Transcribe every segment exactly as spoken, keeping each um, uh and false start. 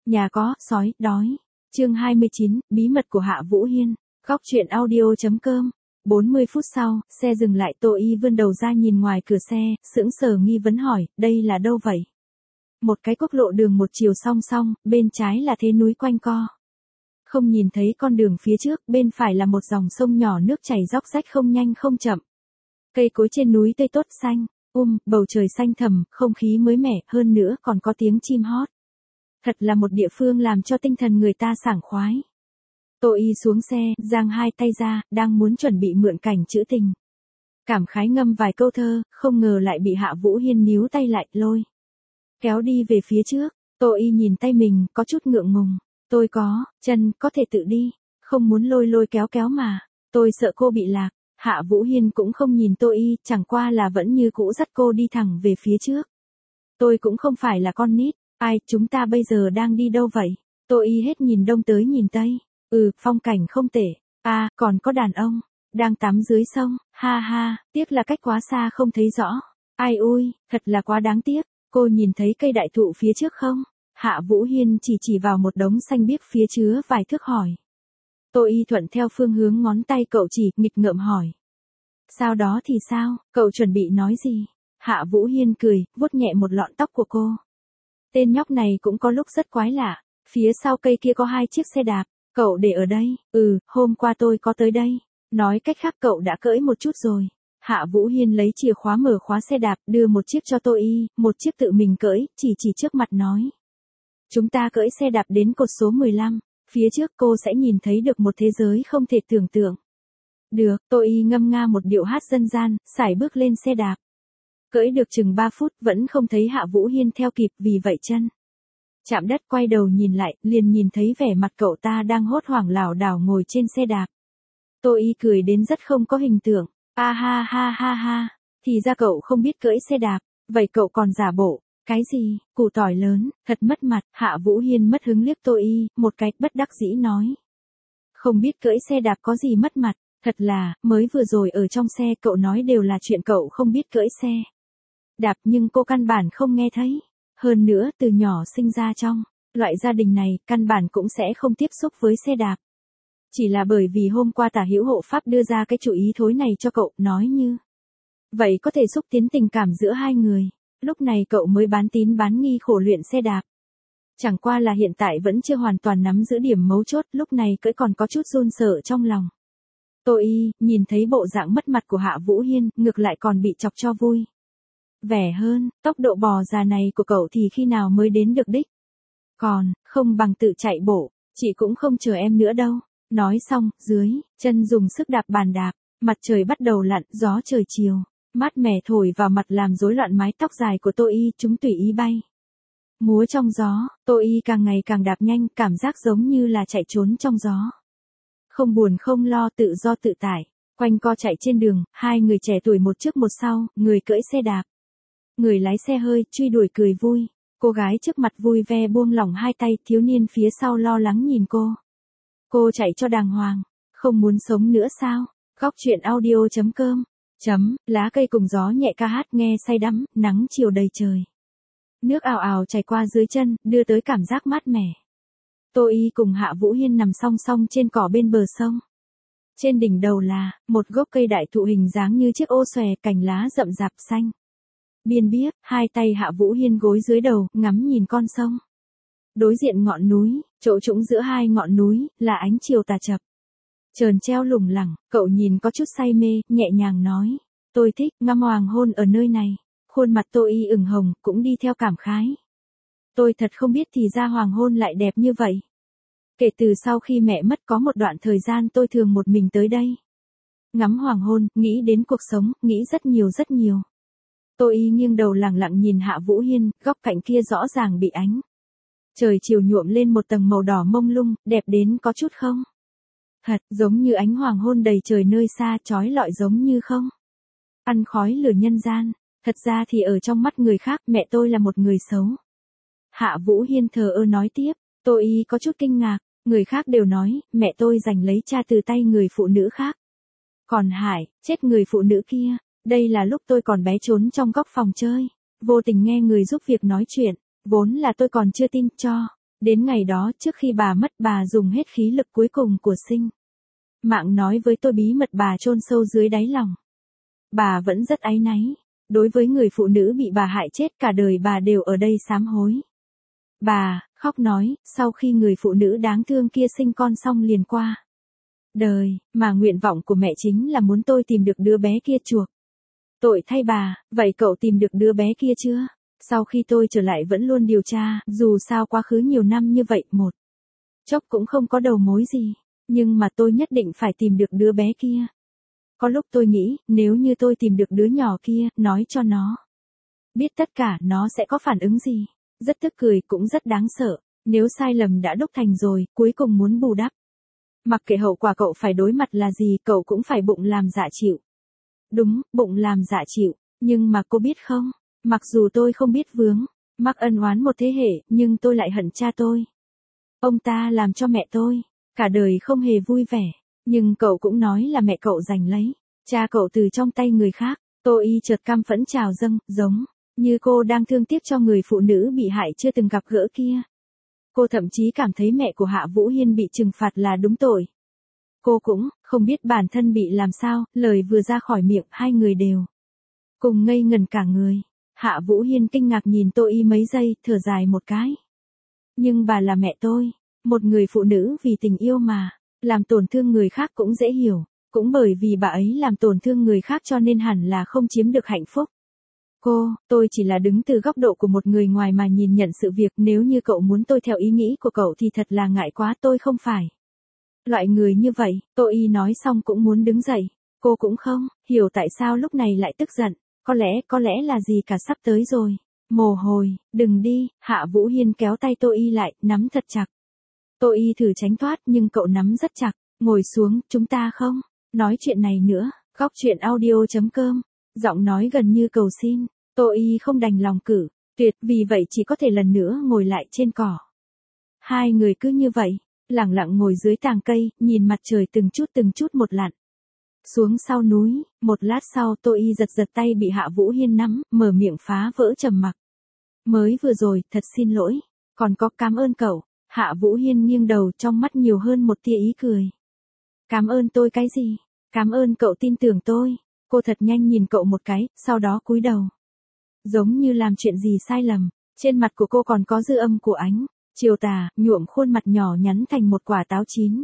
Nhà có, sói, đói. Chương hai mươi chín, bí mật của Hạ Vũ Hiên. Góc truyện audio chấm com. bốn mươi phút sau, xe dừng lại, Tô Y vươn đầu ra nhìn ngoài cửa xe, sững sờ nghi vấn hỏi, đây là đâu vậy? Một cái quốc lộ đường một chiều song song, bên trái là thế núi quanh co. Không nhìn thấy con đường phía trước, bên phải là một dòng sông nhỏ nước chảy róc rách không nhanh không chậm. Cây cối trên núi tươi tốt xanh, um, bầu trời xanh thẳm, không khí mới mẻ, hơn nữa còn có tiếng chim hót. Thật là một địa phương làm cho tinh thần người ta sảng khoái. Tô Y xuống xe, giang hai tay ra, đang muốn chuẩn bị mượn cảnh trữ tình. Cảm khái ngâm vài câu thơ, không ngờ lại bị Hạ Vũ Hiên níu tay lại, lôi. Kéo đi về phía trước, Tô Y nhìn tay mình, có chút ngượng ngùng. Tôi có, chân, có thể tự đi, không muốn lôi lôi kéo kéo mà. Tôi sợ cô bị lạc. Hạ Vũ Hiên cũng không nhìn Tô Y, chẳng qua là vẫn như cũ dắt cô đi thẳng về phía trước. Tôi cũng không phải là con nít. Ai, chúng ta bây giờ đang đi đâu vậy? Tô Y hết nhìn đông tới nhìn tây. Ừ, phong cảnh không tệ. À, còn có đàn ông. Đang tắm dưới sông. Ha ha, tiếc là cách quá xa không thấy rõ. Ai ui, thật là quá đáng tiếc. Cô nhìn thấy cây đại thụ phía trước không? Hạ Vũ Hiên chỉ chỉ vào một đống xanh biếc phía chứa vài thước hỏi. Tô Y thuận theo phương hướng ngón tay cậu chỉ, nghịch ngợm hỏi. Sau đó thì sao, cậu chuẩn bị nói gì? Hạ Vũ Hiên cười, vuốt nhẹ một lọn tóc của cô. Tên nhóc này cũng có lúc rất quái lạ. Phía sau cây kia có hai chiếc xe đạp. Cậu để ở đây. Ừ, hôm qua tôi có tới đây. Nói cách khác cậu đã cưỡi một chút rồi. Hạ Vũ Hiên lấy chìa khóa mở khóa xe đạp, đưa một chiếc cho Tô Y, một chiếc tự mình cưỡi, chỉ chỉ trước mặt nói. Chúng ta cưỡi xe đạp đến cột số mười lăm. Phía trước cô sẽ nhìn thấy được một thế giới không thể tưởng tượng. Được, Tô Y ngâm nga một điệu hát dân gian, sải bước lên xe đạp. Cưỡi được chừng ba phút vẫn không thấy Hạ Vũ Hiên theo kịp, vì vậy chân chạm đất, quay đầu nhìn lại, liền nhìn thấy vẻ mặt cậu ta đang hốt hoảng lảo đảo ngồi trên xe đạp. Tô Y cười đến rất không có hình tượng. A ha ha ha ha, thì ra cậu không biết cưỡi xe đạp, vậy cậu còn giả bộ. Cái gì, củ tỏi lớn, thật mất mặt. Hạ Vũ Hiên mất hứng liếc Tô Y, một cái, bất đắc dĩ nói. Không biết cưỡi xe đạp có gì mất mặt, thật là, mới vừa rồi ở trong xe cậu nói đều là chuyện cậu không biết cưỡi xe đạp, nhưng cô căn bản không nghe thấy. Hơn nữa, từ nhỏ sinh ra trong loại gia đình này, căn bản cũng sẽ không tiếp xúc với xe đạp. Chỉ là bởi vì hôm qua Tả Hữu Hộ Pháp đưa ra cái chủ ý thối này cho cậu, nói như vậy có thể xúc tiến tình cảm giữa hai người. Lúc này cậu mới bán tín bán nghi khổ luyện xe đạp. Chẳng qua là hiện tại vẫn chưa hoàn toàn nắm giữ điểm mấu chốt, lúc này cưỡi còn có chút run sợ trong lòng. Tô Y, nhìn thấy bộ dạng mất mặt của Hạ Vũ Hiên, ngược lại còn bị chọc cho vui vẻ hơn. Tốc độ bò già này của cậu thì khi nào mới đến được đích? Còn, không bằng tự chạy bộ, chị cũng không chờ em nữa đâu. Nói xong, dưới chân dùng sức đạp bàn đạp, mặt trời bắt đầu lặn, gió trời chiều mát mẻ thổi vào mặt làm rối loạn mái tóc dài của Tô Y, chúng tùy ý bay múa trong gió. Tô Y càng ngày càng đạp nhanh, cảm giác giống như là chạy trốn trong gió. Không buồn không lo, tự do tự tại, quanh co chạy trên đường, hai người trẻ tuổi một trước một sau, người cưỡi xe đạp, người lái xe hơi, truy đuổi cười vui. Cô gái trước mặt vui vẻ buông lỏng hai tay, thiếu niên phía sau lo lắng nhìn cô. Cô chạy cho đàng hoàng, không muốn sống nữa sao? Góc truyện audio chấm com. Chấm, lá cây cùng gió nhẹ ca hát nghe say đắm, nắng chiều đầy trời. Nước ào ào chảy qua dưới chân, đưa tới cảm giác mát mẻ. Tô Y cùng Hạ Vũ Hiên nằm song song trên cỏ bên bờ sông. Trên đỉnh đầu là một gốc cây đại thụ hình dáng như chiếc ô xòe, cành lá rậm rạp xanh biên biếc, hai tay Hạ Vũ Hiên gối dưới đầu, ngắm nhìn con sông. Đối diện ngọn núi, chỗ trũng giữa hai ngọn núi, là ánh chiều tà chập chờn treo lủng lẳng, cậu nhìn có chút say mê, nhẹ nhàng nói. Tôi thích ngắm hoàng hôn ở nơi này. Khuôn mặt Tô Y ửng hồng, cũng đi theo cảm khái. Tôi thật không biết thì ra hoàng hôn lại đẹp như vậy. Kể từ sau khi mẹ mất có một đoạn thời gian tôi thường một mình tới đây. Ngắm hoàng hôn, nghĩ đến cuộc sống, nghĩ rất nhiều rất nhiều. Tô Y nghiêng đầu lặng lặng nhìn Hạ Vũ Hiên, góc cạnh kia rõ ràng bị ánh trời chiều nhuộm lên một tầng màu đỏ mông lung, đẹp đến có chút không? Thật, giống như ánh hoàng hôn đầy trời nơi xa, chói lọi giống như không? Ăn khói lửa nhân gian. Thật ra thì ở trong mắt người khác, mẹ tôi là một người xấu. Hạ Vũ Hiên thờ ơ nói tiếp. Tô Y có chút kinh ngạc. Người khác đều nói, mẹ tôi giành lấy cha từ tay người phụ nữ khác. Còn Hải, chết người phụ nữ kia. Đây là lúc tôi còn bé trốn trong góc phòng chơi. Vô tình nghe người giúp việc nói chuyện. Vốn là tôi còn chưa tin cho. Đến ngày đó trước khi bà mất bà dùng hết khí lực cuối cùng của sinh mạng nói với tôi bí mật bà chôn sâu dưới đáy lòng. Bà vẫn rất áy náy. Đối với người phụ nữ bị bà hại chết cả đời bà đều ở đây sám hối. Bà, khóc nói, sau khi người phụ nữ đáng thương kia sinh con xong liền qua đời, mà nguyện vọng của mẹ chính là muốn tôi tìm được đứa bé kia chuộc tội thay bà, vậy cậu tìm được đứa bé kia chưa? Sau khi tôi trở lại vẫn luôn điều tra, dù sao quá khứ nhiều năm như vậy, một chốc cũng không có đầu mối gì, nhưng mà tôi nhất định phải tìm được đứa bé kia. Có lúc tôi nghĩ, nếu như tôi tìm được đứa nhỏ kia, nói cho nó biết tất cả, nó sẽ có phản ứng gì? Rất tức cười cũng rất đáng sợ, nếu sai lầm đã đúc thành rồi, cuối cùng muốn bù đắp. Mặc kệ hậu quả cậu phải đối mặt là gì, cậu cũng phải bụng làm dạ chịu. Đúng, bụng làm dạ chịu, nhưng mà cô biết không, mặc dù tôi không biết vướng, mắc ân oán một thế hệ, nhưng tôi lại hận cha tôi. Ông ta làm cho mẹ tôi, cả đời không hề vui vẻ, nhưng cậu cũng nói là mẹ cậu giành lấy, cha cậu từ trong tay người khác, tôi y chợt căm phẫn trào dâng, giống như cô đang thương tiếc cho người phụ nữ bị hại chưa từng gặp gỡ kia. Cô thậm chí cảm thấy mẹ của Hạ Vũ Hiên bị trừng phạt là đúng tội. Cô cũng không biết bản thân bị làm sao, lời vừa ra khỏi miệng hai người đều cùng ngây ngần cả người. Hạ Vũ Hiên kinh ngạc nhìn Tô Y mấy giây, thở dài một cái. Nhưng bà là mẹ tôi, một người phụ nữ vì tình yêu mà làm tổn thương người khác cũng dễ hiểu, cũng bởi vì bà ấy làm tổn thương người khác cho nên hẳn là không chiếm được hạnh phúc. Cô, tôi chỉ là đứng từ góc độ của một người ngoài mà nhìn nhận sự việc, nếu như cậu muốn tôi theo ý nghĩ của cậu thì thật là ngại quá, tôi không phải loại người như vậy. Tô Y nói xong cũng muốn đứng dậy, cô cũng không hiểu tại sao lúc này lại tức giận, có lẽ, có lẽ là gì cả, sắp tới rồi. Mồ hôi, đừng đi, Hạ Vũ Hiên kéo tay Tô Y lại, nắm thật chặt. Tô Y thử tránh thoát nhưng cậu nắm rất chặt, ngồi xuống, chúng ta không nói chuyện này nữa. Góc truyện audio chấm com, giọng nói gần như cầu xin. Tô Y không đành lòng cử tuyệt, vì vậy chỉ có thể lần nữa ngồi lại trên cỏ. Hai người cứ như vậy, lặng lặng ngồi dưới tàng cây, nhìn mặt trời từng chút từng chút một lặn xuống sau núi. Một lát sau Tô Y giật giật tay bị Hạ Vũ Hiên nắm, mở miệng phá vỡ trầm mặc. Mới vừa rồi, thật xin lỗi, còn có cảm ơn cậu. Hạ Vũ Hiên nghiêng đầu, trong mắt nhiều hơn một tia ý cười. Cảm ơn tôi cái gì? Cảm ơn cậu tin tưởng tôi. Cô thật nhanh nhìn cậu một cái, sau đó cúi đầu. Giống như làm chuyện gì sai lầm, trên mặt của cô còn có dư âm của ánh chiều tà, nhuộm khuôn mặt nhỏ nhắn thành một quả táo chín.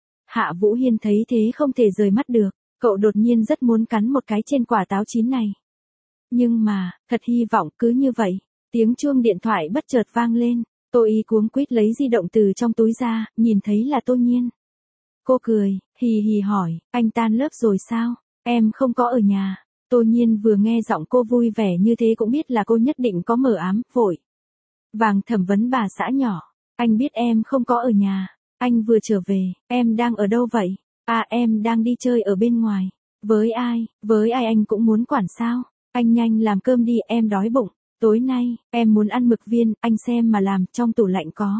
Hạ Vũ Hiên thấy thế không thể rời mắt được, cậu đột nhiên rất muốn cắn một cái trên quả táo chín này. Nhưng mà, thật hy vọng cứ như vậy. Tiếng chuông điện thoại bất chợt vang lên, Tô Y cuống quýt lấy di động từ trong túi ra, nhìn thấy là Tô Nhiên. Cô cười, hì hì hỏi, anh tan lớp rồi sao? Em không có ở nhà. Tô Nhiên vừa nghe giọng cô vui vẻ như thế cũng biết là cô nhất định có mờ ám, vội vàng thẩm vấn bà xã nhỏ. Anh biết em không có ở nhà. Anh vừa trở về, em đang ở đâu vậy? À, em đang đi chơi ở bên ngoài. Với ai? Với ai anh cũng muốn quản sao? Anh nhanh làm cơm đi, em đói bụng. Tối nay, em muốn ăn mực viên, anh xem mà làm, trong tủ lạnh có.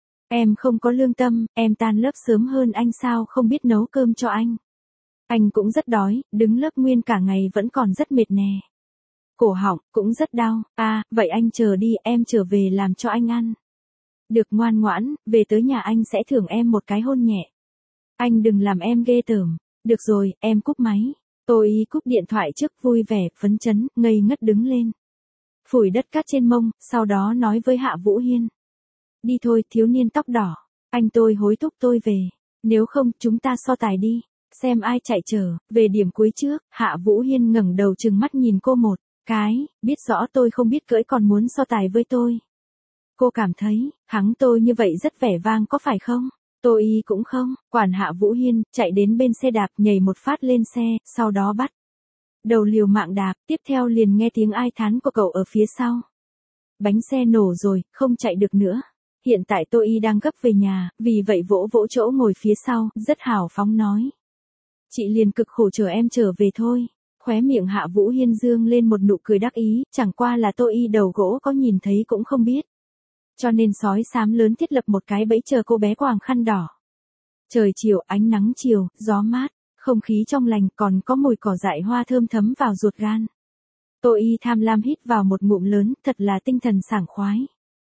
Em không có lương tâm, em tan lớp sớm hơn anh sao không biết nấu cơm cho anh. Anh cũng rất đói, đứng lớp nguyên cả ngày vẫn còn rất mệt nè. Cổ họng, cũng rất đau. À, vậy anh chờ đi, em trở về làm cho anh ăn. Được, ngoan ngoãn, về tới nhà anh sẽ thưởng em một cái hôn nhẹ. Anh đừng làm em ghê tởm. Được rồi, em cúp máy. Tô Y cúp điện thoại trước, vui vẻ, phấn chấn, ngây ngất đứng lên. Phủi đất cát trên mông, sau đó nói với Hạ Vũ Hiên. Đi thôi, thiếu niên tóc đỏ. Anh tôi hối thúc tôi về. Nếu không, chúng ta so tài đi. Xem ai chạy trở về điểm cuối trước. Hạ Vũ Hiên ngẩng đầu trừng mắt nhìn cô một cái, biết rõ tôi không biết cưỡi còn muốn so tài với tôi. Cô cảm thấy, hắng tôi như vậy rất vẻ vang có phải không? Tô Y cũng không quản Hạ Vũ Hiên, chạy đến bên xe đạp, nhảy một phát lên xe, sau đó bắt đầu liều mạng đạp, tiếp theo liền nghe tiếng ai thán của cậu ở phía sau. Bánh xe nổ rồi, không chạy được nữa. Hiện tại Tô Y đang gấp về nhà, vì vậy vỗ vỗ chỗ ngồi phía sau, rất hào phóng nói. Chị liền cực khổ chờ em trở về thôi. Khóe miệng Hạ Vũ Hiên dương lên một nụ cười đắc ý, chẳng qua là Tô Y đầu gỗ có nhìn thấy cũng không biết. Cho nên sói xám lớn thiết lập một cái bẫy chờ cô bé quàng khăn đỏ. Trời chiều, ánh nắng chiều, gió mát, không khí trong lành, còn có mùi cỏ dại hoa thơm thấm vào ruột gan. Tô Y tham lam hít vào một ngụm lớn, thật là tinh thần sảng khoái.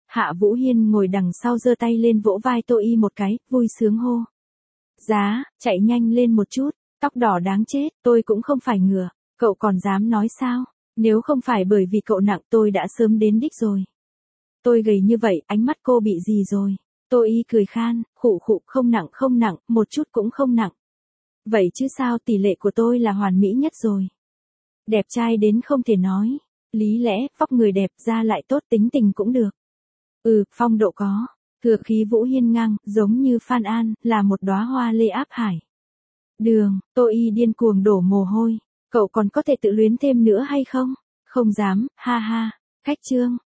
Hạ Vũ Hiên ngồi đằng sau giơ tay lên vỗ vai Tô Y một cái, vui sướng hô. Giá, chạy nhanh lên một chút, tóc đỏ đáng chết, tôi cũng không phải ngựa, cậu còn dám nói sao, nếu không phải bởi vì cậu nặng tôi đã sớm đến đích rồi. Tôi gầy như vậy, ánh mắt cô bị gì rồi? Tô Y cười khan, khụ khụ, không nặng không nặng, một chút cũng không nặng. Vậy chứ sao, tỷ lệ của tôi là hoàn mỹ nhất rồi. Đẹp trai đến không thể nói, lý lẽ, vóc người đẹp da lại tốt, tính tình cũng được. Ừ, phong độ có, thừa khí Vũ Hiên ngang, giống như Phan An, là một đóa hoa lê áp hải. Đường, Tô Y điên cuồng đổ mồ hôi, cậu còn có thể tự luyến thêm nữa hay không? Không dám, ha ha, khách trương.